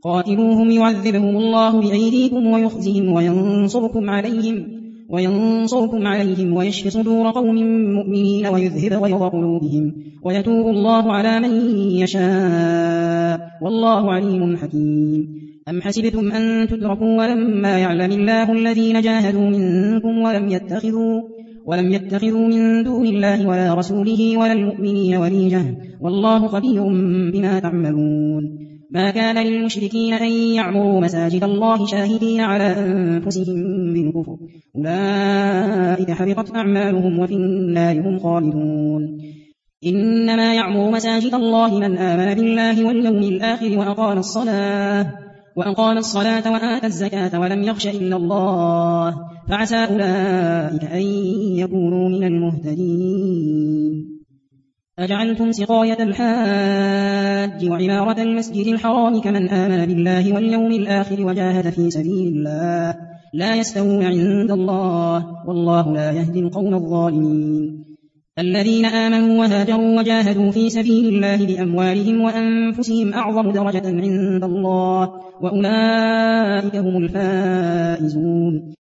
قاتلوهم يعذبهم الله بأيديكم ويخزهم وينصركم عليهم ويشف صدور قوم مؤمنين ويذهب غيظ قلوبهم ويتوب الله على من يشاء والله عليم حكيم. أم حسبتم أن تتركوا ولما يعلم الله الذين جاهدوا منكم ولم يتخذوا من دون الله ولا رسوله ولا المؤمنين وليجة والله خبير بما تعملون. ما كان للمشركين أن يعمروا مساجد الله شاهدين على أنفسهم بالكفر أولئك حبطت أعمالهم وفي النار هم خالدون. إنما يعمر مساجد الله من آمن بالله واليوم الآخر وأقام الصلاة وآتى الزكاة ولم يخش إلا الله فعسى أولئك أن يكونوا من المهتدين. أجعلتم سقاية الحاج وعمارة المسجد الحرام كمن آمن بالله واليوم الآخر وجاهد في سبيل الله لا يستوون عند الله والله لا يهدي القوم الظالمين. الذين آمنوا وهاجروا وجاهدوا في سبيل الله بأموالهم وأنفسهم أعظم درجة عند الله وأولئك هم الفائزون.